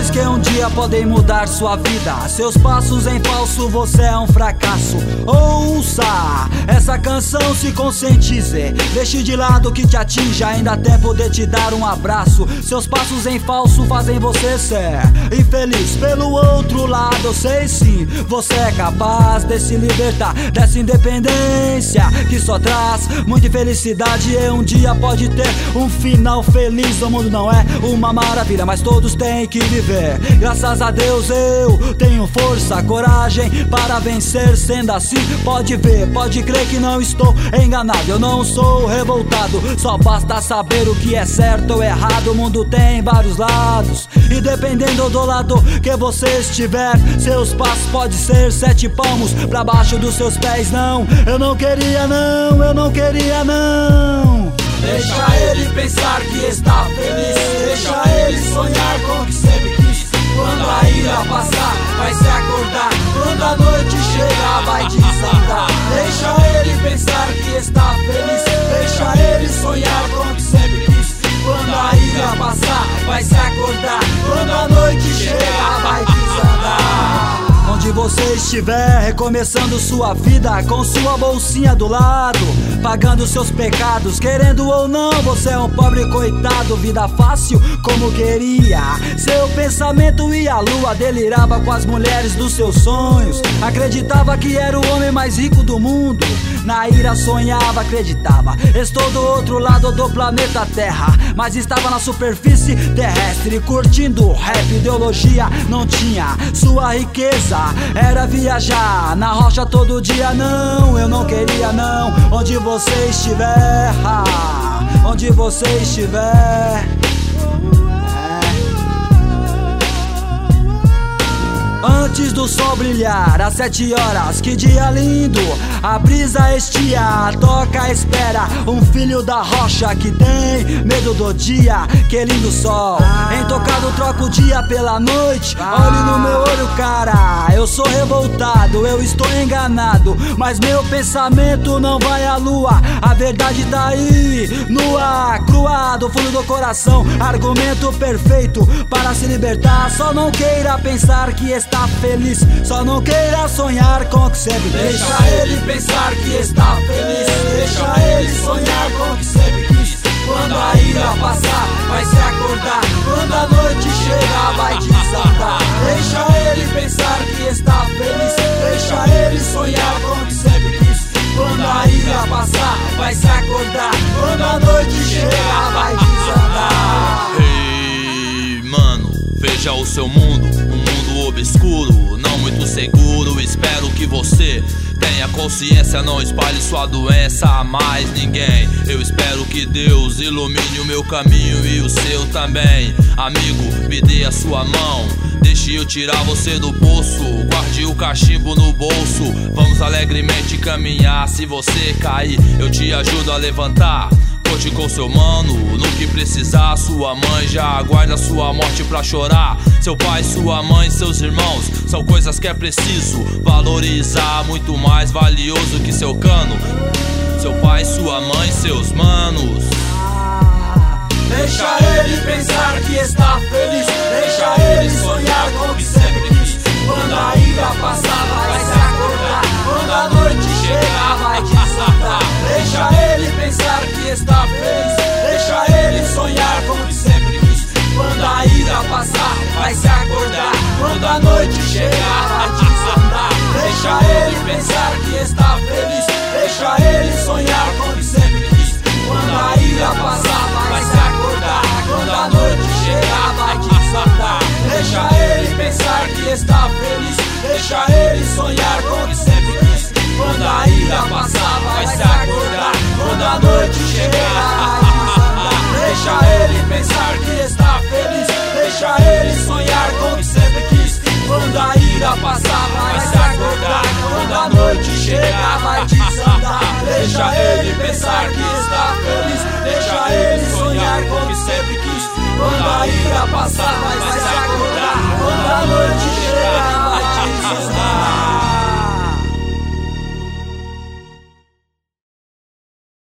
canções que um dia podem mudar sua vida. Seus passos em falso, você é um fracasso. Ouça essa canção, se conscientize. Deixe de lado o que te atinge, ainda há tempo de te dar um abraço. Seus passos em falso fazem você ser infeliz. Pelo outro lado, eu sei sim, você é capaz de se libertar dessa independência que só traz muita infelicidade. E um dia pode ter um final feliz. O mundo não é uma maravilha, mas todos têm que viver. Graças a Deus eu tenho força, coragem para vencer. Sendo assim, pode ver, pode crer que não estou enganado. Eu não sou revoltado, só basta saber o que é certo ou errado. O mundo tem vários lados, e dependendo do lado que você estiver, seus passos podem ser 7 palmos pra baixo dos seus pés. Não, eu não queria não, eu não queria não. Deixa ele pensar que está feliz, deixa ele sonhar com o que sempre quis. Quando a ira passar, vai se acordar. Quando a noite chegar, vai desandar. Deixa ele pensar que está feliz, deixa ele sonhar com o que sempre quis. Quando a ira passar, vai se acordar. Quando a noite chegar, vai desandar. Onde você estiver, recomeçando sua vida com sua bolsinha do lado, pagando seus pecados, querendo ou não, você é um pobre coitado. Vida fácil como queria, seu pensamento ia à lua, delirava com as mulheres dos seus sonhos, acreditava que era o homem mais rico do mundo. Na ira sonhava, acreditava, estou do outro lado do planeta Terra, mas estava na superfície terrestre, curtindo rap. Ideologia não tinha, sua riqueza era viajar na rocha todo dia. Não, eu não queria não. Onde você estiver, onde você estiver, antes do sol brilhar, às 7 horas, que dia lindo. A brisa estia, toca, espera. Um filho da rocha que tem medo do dia. Que lindo sol, intocado troca o dia pela noite. Olhe no meu olho, cara, eu sou revoltado, eu estou enganado, mas meu pensamento não vai à lua. A verdade tá aí, nua, crua, do fundo do coração. Argumento perfeito para se libertar. Só não queira pensar que está feliz, só não queira sonhar com o que sempre quis. Deixa ele pensar que está feliz, deixa ele sonhar com o que sempre quis. Quando a ira passar, vai se acordar. Quando a noite chegar, vai desandar. Deixa ele pensar que está feliz, deixa ele sonhar com o que sempre quis. Quando a ira passar, vai se acordar. Quando a noite chegar, vai desandar. Ei, mano, veja o seu mundo, um mundo obscuro, não muito seguro. Espero que você tenha consciência, não espalhe sua doença a mais ninguém. Eu espero que Deus ilumine o meu caminho e o seu também. Amigo, me dê a sua mão, deixe eu tirar você do poço, guarde o cachimbo no bolso. Vamos alegremente caminhar, se você cair, eu te ajudo a levantar. Conte com seu mano, no que precisar. Sua mãe já aguarda sua morte pra chorar. Seu pai, sua mãe, seus irmãos são coisas que é preciso valorizar, muito mais valioso que seu cano. Seu pai, sua mãe, seus manos. Deixa ele pensar que está feliz, deixa ele sonhar com o que sempre quis. Quando a ira passar, vai se acordar. Quando a noite chegar, vai desandar. Deixa ele pensar que está feliz, deixa ele sonhar com o que sempre quis. Quando a ira passar, vai se acordar. Quando a noite chegar, vai desandar. Deixa ele pensar que está feliz, deixa ele sonhar com o que sempre quis. Quando a ira passar, vai se acordar. Quando a noite chegar, vai desandar. Deixa ele pensar que está feliz, deixa ele sonhar com o que sempre quis. Quando a ira passar, vai se acordar. Quando a noite chegar, vai desandar. Deixa ele pensar que está feliz, deixa ele sonhar com o que sempre quis. Quando a ira passar, vai se acordar. Quando a noite chegar, vai